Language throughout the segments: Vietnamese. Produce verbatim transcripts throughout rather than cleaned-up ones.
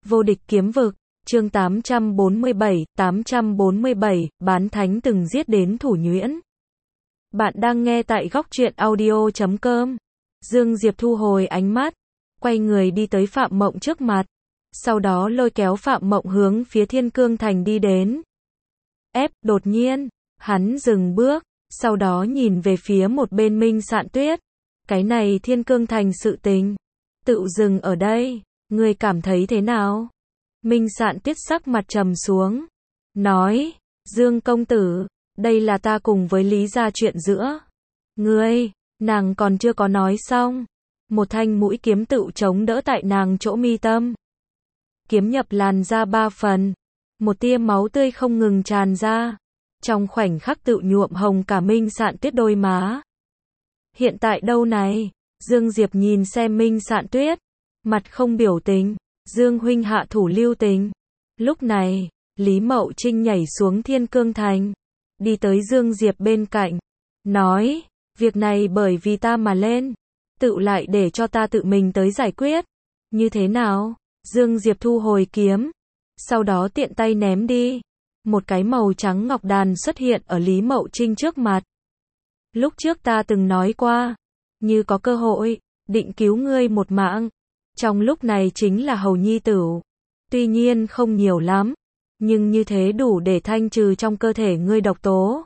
Vô địch kiếm vực, chương tám trăm bốn mươi bảy, tám trăm bốn mươi bảy, bán thánh từng giết đến thủ nhuyễn. Bạn đang nghe tại góc truyện audio chấm com. Dương Diệp thu hồi ánh mắt, quay người đi tới Phạm Mộng trước mặt, sau đó lôi kéo Phạm Mộng hướng phía Thiên Cương Thành đi đến. Ép, đột nhiên, hắn dừng bước, sau đó nhìn về phía một bên Minh Sạn Tuyết. Cái này Thiên Cương Thành sự tình, tự dừng ở đây, ngươi cảm thấy thế nào? Minh Sạn Tuyết sắc mặt trầm xuống, nói, Dương công tử, đây là ta cùng với Lý gia chuyện giữa ngươi. Nàng còn chưa có nói xong, một thanh mũi kiếm tựu chống đỡ tại nàng chỗ mi tâm. Kiếm nhập làn ra ba phần, một tia máu tươi không ngừng tràn ra, trong khoảnh khắc tựu nhuộm hồng cả Minh Sạn Tuyết đôi má. Hiện tại đâu này? Dương Diệp nhìn xem Minh Sạn Tuyết, mặt không biểu tình. Dương huynh hạ thủ lưu tình. Lúc này, Lý Mậu Trinh nhảy xuống Thiên Cương Thành, đi tới Dương Diệp bên cạnh, nói, việc này bởi vì ta mà lên, tự lại để cho ta tự mình tới giải quyết. Như thế nào? Dương Diệp thu hồi kiếm, sau đó tiện tay ném đi. Một cái màu trắng ngọc đàn xuất hiện ở Lý Mậu Trinh trước mặt. Lúc trước ta từng nói qua, như có cơ hội, định cứu ngươi một mạng. Trong lúc này chính là hầu nhi tửu. Tuy nhiên không nhiều lắm, nhưng như thế đủ để thanh trừ trong cơ thể ngươi độc tố.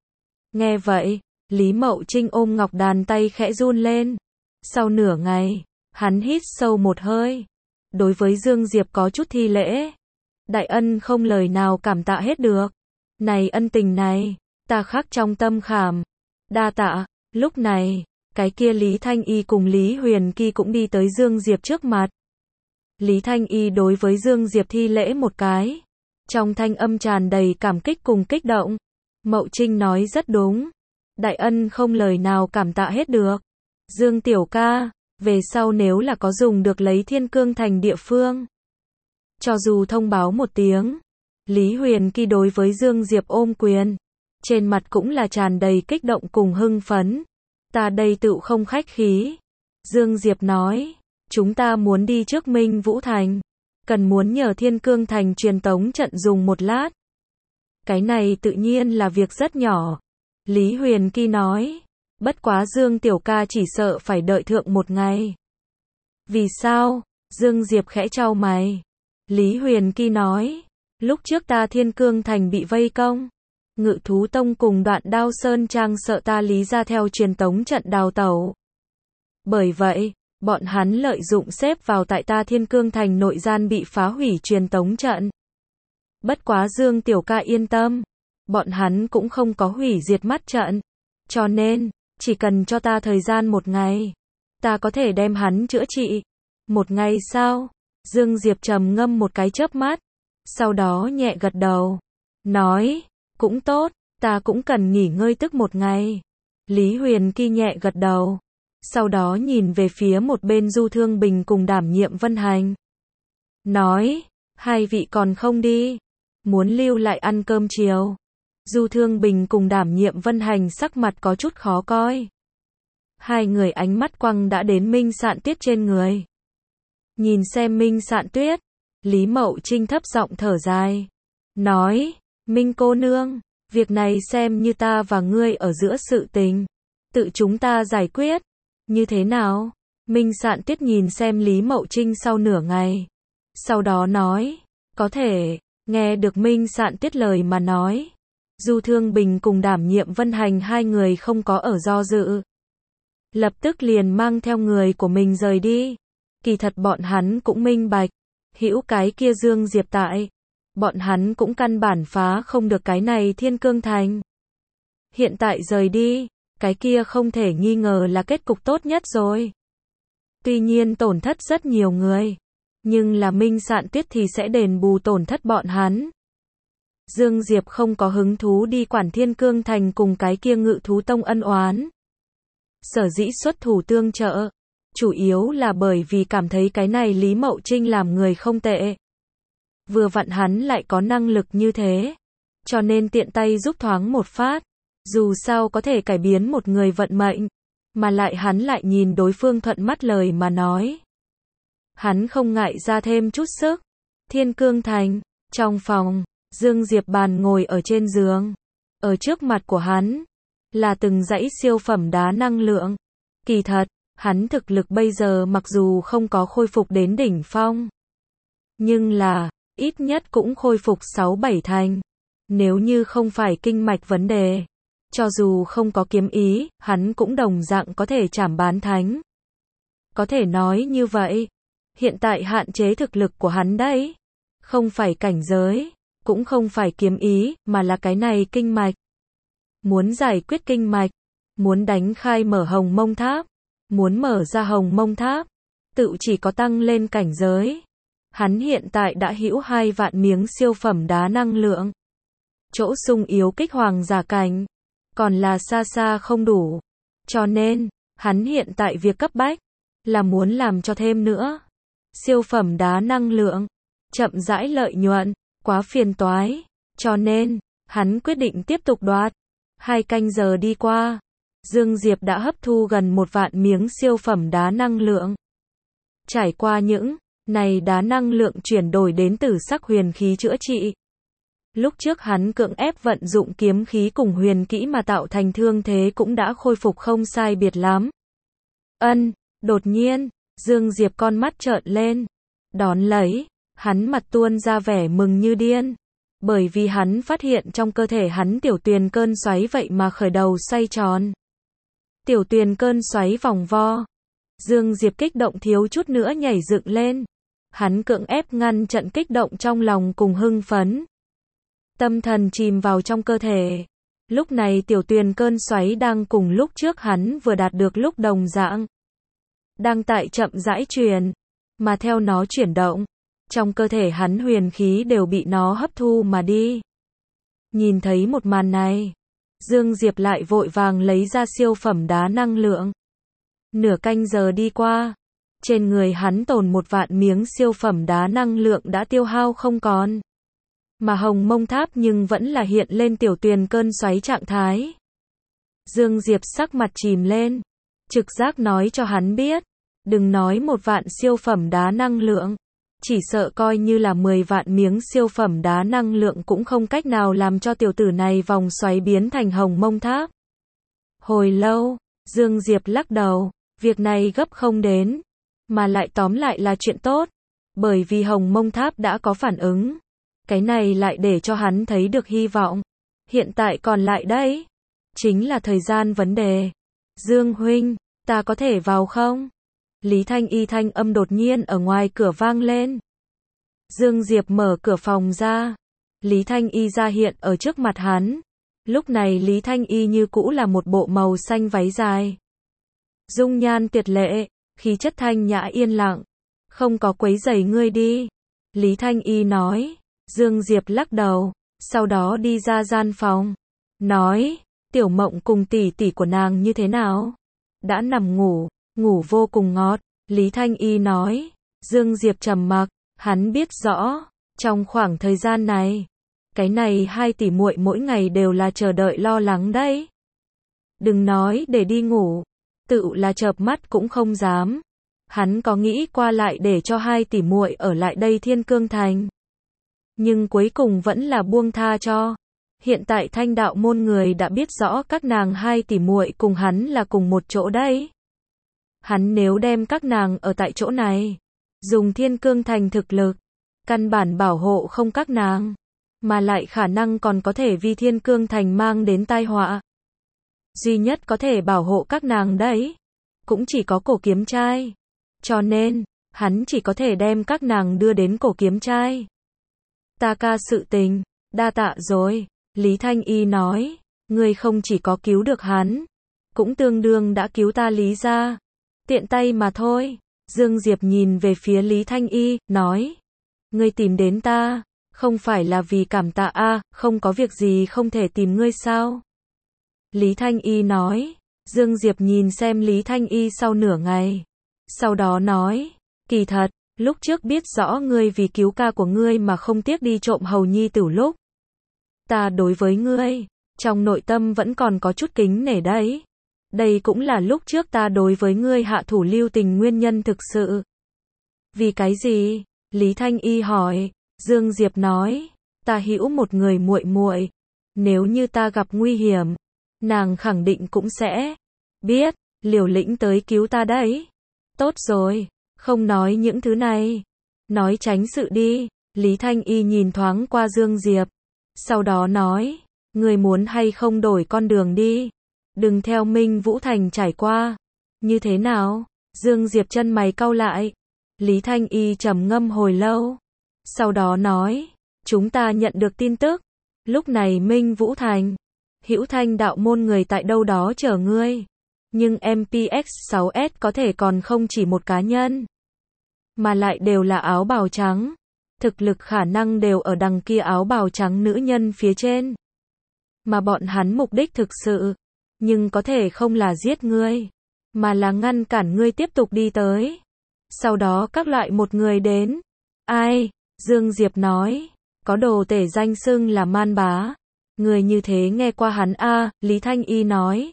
Nghe vậy, Lý Mậu Trinh ôm ngọc đàn tay khẽ run lên. Sau nửa ngày, hắn hít sâu một hơi. Đối với Dương Diệp có chút thi lễ. Đại ân không lời nào cảm tạ hết được. Này ân tình này, ta khắc trong tâm khảm. Đa tạ. Lúc này, cái kia Lý Thanh Y cùng Lý Huyền Kỳ cũng đi tới Dương Diệp trước mặt. Lý Thanh Y đối với Dương Diệp thi lễ một cái, trong thanh âm tràn đầy cảm kích cùng kích động. Mậu Trinh nói rất đúng. Đại ân không lời nào cảm tạ hết được. Dương tiểu ca, về sau nếu là có dùng được lấy Thiên Cương Thành địa phương, cho dù thông báo một tiếng. Lý Huyền Kỳ đối với Dương Diệp ôm quyền, trên mặt cũng là tràn đầy kích động cùng hưng phấn. Ta đây tựu không khách khí. Dương Diệp nói, chúng ta muốn đi trước Minh Vũ Thành, cần muốn nhờ Thiên Cương Thành truyền tống trận dùng một lát. Cái này tự nhiên là việc rất nhỏ. Lý Huyền Kỳ nói, bất quá Dương tiểu ca chỉ sợ phải đợi thượng một ngày. Vì sao? Dương Diệp khẽ chau mày. Lý Huyền Kỳ nói, lúc trước ta Thiên Cương Thành bị vây công, Ngự Thú Tông cùng Đoạn Đao Sơn Trang sợ ta Lý ra theo truyền tống trận đào tẩu. Bởi vậy, bọn hắn lợi dụng xếp vào tại ta Thiên Cương Thành nội gian bị phá hủy truyền tống trận. Bất quá Dương tiểu ca yên tâm, bọn hắn cũng không có hủy diệt mắt trận. Cho nên, chỉ cần cho ta thời gian một ngày, ta có thể đem hắn chữa trị. Một ngày sao? Dương Diệp trầm ngâm một cái chớp mắt, sau đó nhẹ gật đầu, nói, cũng tốt, ta cũng cần nghỉ ngơi tức một ngày. Lý Huyền Kỳ nhẹ gật đầu, sau đó nhìn về phía một bên Du Thương Bình cùng Đảm Nhiệm Vân Hành. Nói, hai vị còn không đi, muốn lưu lại ăn cơm chiều. Du Thương Bình cùng Đảm Nhiệm Vân Hành sắc mặt có chút khó coi. Hai người ánh mắt quăng đã đến Minh Sạn Tuyết trên người. Nhìn xem Minh Sạn Tuyết, Lý Mậu Trinh thấp giọng thở dài, nói, Minh cô nương, việc này xem như ta và ngươi ở giữa sự tình, tự chúng ta giải quyết, như thế nào? Minh Sạn Tuyết nhìn xem Lý Mậu Trinh sau nửa ngày, sau đó nói, có thể. Nghe được Minh Sạn Tuyết lời mà nói, Du Thương Bình cùng Đảm Nhiệm Vân Hành hai người không có ở do dự, lập tức liền mang theo người của mình rời đi. Kỳ thật bọn hắn cũng minh bạch, hữu cái kia Dương Diệp tại, bọn hắn cũng căn bản phá không được cái này Thiên Cương Thành. Hiện tại rời đi, cái kia không thể nghi ngờ là kết cục tốt nhất rồi. Tuy nhiên tổn thất rất nhiều người, nhưng là Minh Sạn Tuyết thì sẽ đền bù tổn thất bọn hắn. Dương Diệp không có hứng thú đi quản Thiên Cương Thành cùng cái kia Ngự Thú Tông ân oán. Sở dĩ xuất thủ tương trợ, chủ yếu là bởi vì cảm thấy cái này Lý Mậu Trinh làm người không tệ. Vừa vặn hắn lại có năng lực như thế, cho nên tiện tay giúp thoáng một phát. Dù sao có thể cải biến một người vận mệnh, mà lại hắn lại nhìn đối phương thuận mắt lời mà nói. Hắn không ngại ra thêm chút sức. Thiên Cương Thành, trong phòng, Dương Diệp bàn ngồi ở trên giường. Ở trước mặt của hắn, là từng dãy siêu phẩm đá năng lượng. Kỳ thật, hắn thực lực bây giờ mặc dù không có khôi phục đến đỉnh phong. Nhưng là, ít nhất cũng khôi phục sáu bảy thành. Nếu như không phải kinh mạch vấn đề, cho dù không có kiếm ý, hắn cũng đồng dạng có thể chảm bán thánh. Có thể nói như vậy, hiện tại hạn chế thực lực của hắn đấy, không phải cảnh giới, cũng không phải kiếm ý, mà là cái này kinh mạch. Muốn giải quyết kinh mạch, muốn đánh khai mở Hồng Mông Tháp, muốn mở ra Hồng Mông Tháp, tự chỉ có tăng lên cảnh giới. Hắn hiện tại đã hữu hai vạn miếng siêu phẩm đá năng lượng. Chỗ sung yếu kích hoàng giả cảnh, còn là xa xa không đủ. Cho nên, hắn hiện tại việc cấp bách, là muốn làm cho thêm nữa. Siêu phẩm đá năng lượng, chậm rãi lợi nhuận, quá phiền toái. Cho nên, hắn quyết định tiếp tục đoạt. Hai canh giờ đi qua, Dương Diệp đã hấp thu gần một vạn miếng siêu phẩm đá năng lượng. Trải qua những này đá năng lượng chuyển đổi đến từ sắc huyền khí chữa trị. Lúc trước hắn cưỡng ép vận dụng kiếm khí cùng huyền kỹ mà tạo thành thương thế cũng đã khôi phục không sai biệt lắm. Ân, đột nhiên, Dương Diệp con mắt trợn lên. Đón lấy, hắn mặt tuôn ra vẻ mừng như điên. Bởi vì hắn phát hiện trong cơ thể hắn tiểu tuyền cơn xoáy vậy mà khởi đầu xoay tròn. Tiểu tuyền cơn xoáy vòng vo. Dương Diệp kích động thiếu chút nữa nhảy dựng lên. Hắn cưỡng ép ngăn chặn kích động trong lòng cùng hưng phấn. Tâm thần chìm vào trong cơ thể. Lúc này tiểu tuyền cơn xoáy đang cùng lúc trước hắn vừa đạt được lúc đồng dạng. Đang tại chậm rãi truyền. Mà theo nó chuyển động, trong cơ thể hắn huyền khí đều bị nó hấp thu mà đi. Nhìn thấy một màn này, Dương Diệp lại vội vàng lấy ra siêu phẩm đá năng lượng. Nửa canh giờ đi qua, trên người hắn tồn một vạn miếng siêu phẩm đá năng lượng đã tiêu hao không còn. Mà Hồng Mông Tháp nhưng vẫn là hiện lên tiểu tuyền cơn xoáy trạng thái. Dương Diệp sắc mặt chìm lên, trực giác nói cho hắn biết, đừng nói một vạn siêu phẩm đá năng lượng, chỉ sợ coi như là mười vạn miếng siêu phẩm đá năng lượng cũng không cách nào làm cho tiểu tử này vòng xoáy biến thành Hồng Mông Tháp. Hồi lâu, Dương Diệp lắc đầu, việc này gấp không đến, mà lại tóm lại là chuyện tốt, bởi vì Hồng Mông Tháp đã có phản ứng. Cái này lại để cho hắn thấy được hy vọng. Hiện tại còn lại đấy, chính là thời gian vấn đề. Dương huynh, ta có thể vào không? Lý Thanh Y thanh âm đột nhiên ở ngoài cửa vang lên. Dương Diệp mở cửa phòng ra. Lý Thanh Y ra hiện ở trước mặt hắn. Lúc này Lý Thanh Y như cũ là một bộ màu xanh váy dài. Dung nhan tuyệt lệ, khí chất thanh nhã yên lặng. Không có quấy rầy ngươi đi. Lý Thanh Y nói. Dương Diệp lắc đầu, sau đó đi ra gian phòng. Nói, Tiểu Mộng cùng tỷ tỷ của nàng như thế nào? Đã nằm ngủ, ngủ vô cùng ngọt. Lý Thanh Y nói. Dương Diệp trầm mặc, hắn biết rõ, trong khoảng thời gian này, cái này hai tỷ muội mỗi ngày đều là chờ đợi lo lắng đấy. Đừng nói để đi ngủ, tự là chợp mắt cũng không dám. Hắn có nghĩ qua lại để cho hai tỷ muội ở lại đây Thiên Cương Thành. Nhưng cuối cùng vẫn là buông tha cho. Hiện tại Thanh Đạo môn người đã biết rõ các nàng hai tỷ muội cùng hắn là cùng một chỗ đấy. Hắn nếu đem các nàng ở tại chỗ này, dùng Thiên Cương Thành thực lực, căn bản bảo hộ không các nàng, mà lại khả năng còn có thể vì Thiên Cương Thành mang đến tai họa. Duy nhất có thể bảo hộ các nàng đấy, cũng chỉ có Cổ Kiếm Trai. Cho nên, hắn chỉ có thể đem các nàng đưa đến Cổ Kiếm Trai. Ta ca sự tình, đa tạ rồi. Lý Thanh Y nói, ngươi không chỉ có cứu được hắn, cũng tương đương đã cứu ta Lý gia. Tiện tay mà thôi. Dương Diệp nhìn về phía Lý Thanh Y, nói, ngươi tìm đến ta, không phải là vì cảm tạ a, à, không có việc gì không thể tìm ngươi sao? Lý Thanh Y nói. Dương Diệp nhìn xem Lý Thanh Y sau nửa ngày, sau đó nói, kỳ thật, lúc trước biết rõ ngươi vì cứu ca của ngươi mà không tiếc đi trộm hầu nhi tử lúc. Ta đối với ngươi, trong nội tâm vẫn còn có chút kính nể đấy. Đây cũng là lúc trước ta đối với ngươi hạ thủ lưu tình nguyên nhân thực sự. Vì cái gì? Lý Thanh Y hỏi. Dương Diệp nói, ta hữu một người muội muội, nếu như ta gặp nguy hiểm, nàng khẳng định cũng sẽ biết, liều lĩnh tới cứu ta đấy. Tốt rồi, không nói những thứ này, nói tránh sự đi. Lý Thanh Y nhìn thoáng qua Dương Diệp, sau đó nói, người muốn hay không đổi con đường đi, đừng theo Minh Vũ Thành trải qua. Như thế nào? Dương Diệp chân mày cau lại. Lý Thanh Y trầm ngâm hồi lâu, sau đó nói, chúng ta nhận được tin tức, lúc này Minh Vũ Thành, Hữu Thanh đạo môn người tại đâu đó chờ ngươi, nhưng em pê ích sáu S có thể còn không chỉ một cá nhân, mà lại đều là áo bào trắng, thực lực khả năng đều ở đằng kia áo bào trắng nữ nhân phía trên, mà bọn hắn mục đích thực sự, nhưng có thể không là giết ngươi, mà là ngăn cản ngươi tiếp tục đi tới. Sau đó các loại một người đến. Ai? Dương Diệp nói, có đồ tể danh xưng là Man Bá. Người như thế nghe qua hắn a? À, Lý Thanh Y nói.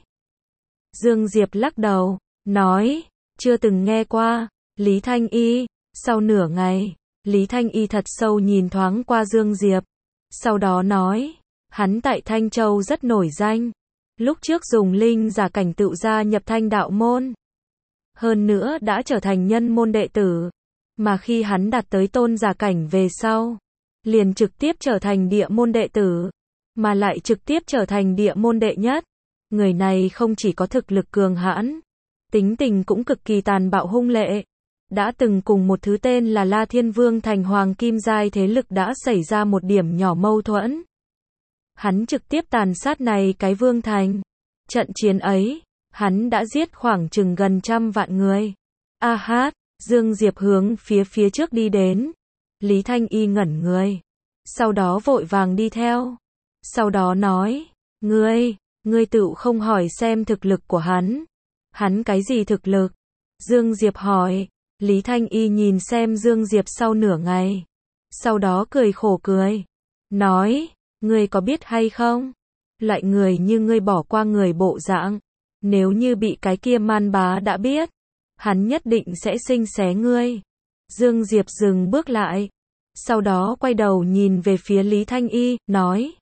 Dương Diệp lắc đầu, nói, chưa từng nghe qua. Lý Thanh Y. Sau nửa ngày, Lý Thanh Y thật sâu nhìn thoáng qua Dương Diệp, sau đó nói, hắn tại Thanh Châu rất nổi danh, lúc trước dùng linh giả cảnh tựu gia nhập Thanh đạo môn, hơn nữa đã trở thành nhân môn đệ tử, mà khi hắn đạt tới tôn giả cảnh về sau, liền trực tiếp trở thành địa môn đệ tử, mà lại trực tiếp trở thành địa môn đệ nhất. Người này không chỉ có thực lực cường hãn, tính tình cũng cực kỳ tàn bạo hung lệ, đã từng cùng một thứ tên là La Thiên Vương thành hoàng kim giai thế lực đã xảy ra một điểm nhỏ mâu thuẫn. Hắn trực tiếp tàn sát này cái vương thành. Trận chiến ấy, hắn đã giết khoảng chừng gần trăm vạn người. A hát, Dương Diệp hướng phía phía trước đi đến. Lý Thanh Y ngẩn người, sau đó vội vàng đi theo. Sau đó nói, ngươi, ngươi tự không hỏi xem thực lực của hắn. Hắn cái gì thực lực? Dương Diệp hỏi. Lý Thanh Y nhìn xem Dương Diệp sau nửa ngày, sau đó cười khổ cười, nói, ngươi có biết hay không? Loại người như ngươi bỏ qua người bộ dạng, nếu như bị cái kia Man Bá đã biết, hắn nhất định sẽ xinh xé ngươi. Dương Diệp dừng bước lại, sau đó quay đầu nhìn về phía Lý Thanh Y, nói,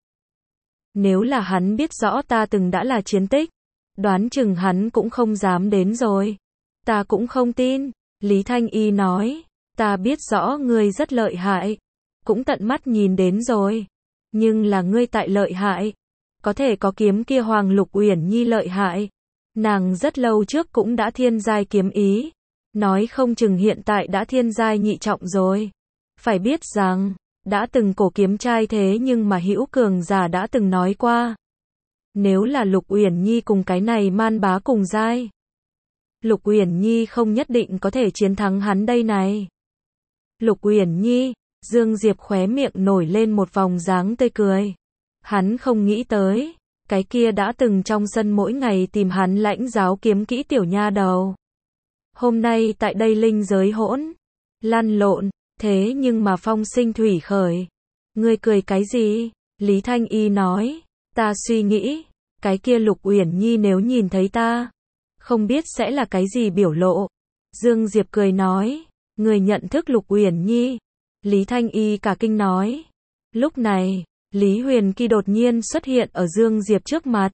nếu là hắn biết rõ ta từng đã là chiến tích, đoán chừng hắn cũng không dám đến rồi. Ta cũng không tin. Lý Thanh Y nói, ta biết rõ ngươi rất lợi hại, cũng tận mắt nhìn đến rồi, nhưng là ngươi tại lợi hại, có thể có kiếm kia Hoàng Lục Uyển Nhi lợi hại, nàng rất lâu trước cũng đã thiên giai kiếm ý, nói không chừng hiện tại đã thiên giai nhị trọng rồi. Phải biết rằng, đã từng cổ kiếm trai thế nhưng mà hữu cường giả đã từng nói qua, nếu là Lục Uyển Nhi cùng cái này Man Bá cùng giai, Lục Uyển Nhi không nhất định có thể chiến thắng hắn đây này. Lục Uyển Nhi, Dương Diệp khóe miệng nổi lên một vòng dáng tươi cười. Hắn không nghĩ tới, cái kia đã từng trong sân mỗi ngày tìm hắn lãnh giáo kiếm kỹ tiểu nha đầu. Hôm nay tại đây linh giới hỗn, lăn lộn, thế nhưng mà phong sinh thủy khởi. Ngươi cười cái gì? Lý Thanh Y nói, ta suy nghĩ, cái kia Lục Uyển Nhi nếu nhìn thấy ta, không biết sẽ là cái gì biểu lộ. Dương Diệp cười nói, người nhận thức Lục Uyển Nhi. Lý Thanh Y cả kinh nói. Lúc này, Lý Huyền Kỳ đột nhiên xuất hiện ở Dương Diệp trước mặt.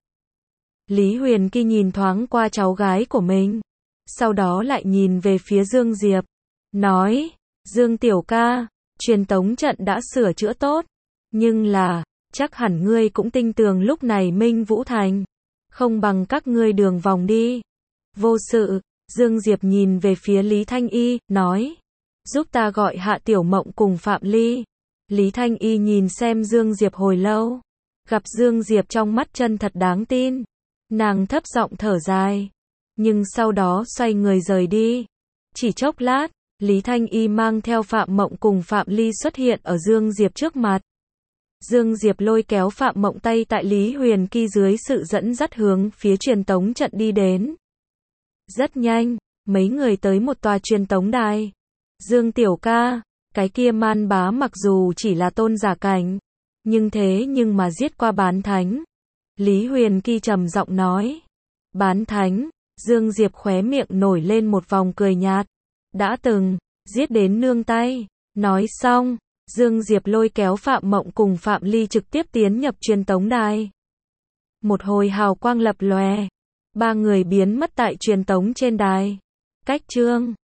Lý Huyền Kỳ nhìn thoáng qua cháu gái của mình, sau đó lại nhìn về phía Dương Diệp, nói, Dương tiểu ca, truyền tống trận đã sửa chữa tốt, nhưng là, chắc hẳn ngươi cũng tin tưởng lúc này Minh Vũ Thành, không bằng các ngươi đường vòng đi. Vô sự, Dương Diệp nhìn về phía Lý Thanh Y, nói, giúp ta gọi Hạ Tiểu Mộng cùng Phạm Ly. Lý Thanh Y nhìn xem Dương Diệp hồi lâu, gặp Dương Diệp trong mắt chân thật đáng tin, nàng thấp giọng thở dài, nhưng sau đó xoay người rời đi. Chỉ chốc lát, Lý Thanh Y mang theo Phạm Mộng cùng Phạm Ly xuất hiện ở Dương Diệp trước mặt. Dương Diệp lôi kéo Phạm Mộng tay tại Lý Huyền Kỳ dưới sự dẫn dắt hướng phía truyền tống trận đi đến. Rất nhanh, mấy người tới một tòa truyền tống đài. Dương tiểu ca, cái kia Man Bá mặc dù chỉ là tôn giả cảnh, nhưng thế nhưng mà giết qua bán thánh. Lý Huyền Kỳ trầm giọng nói. Bán thánh, Dương Diệp khóe miệng nổi lên một vòng cười nhạt. Đã từng, giết đến nương tay. Nói xong, Dương Diệp lôi kéo Phạm Mộng cùng Phạm Ly trực tiếp tiến nhập truyền tống đài. Một hồi hào quang lập lòe, ba người biến mất tại truyền tống trên đài. Cách chương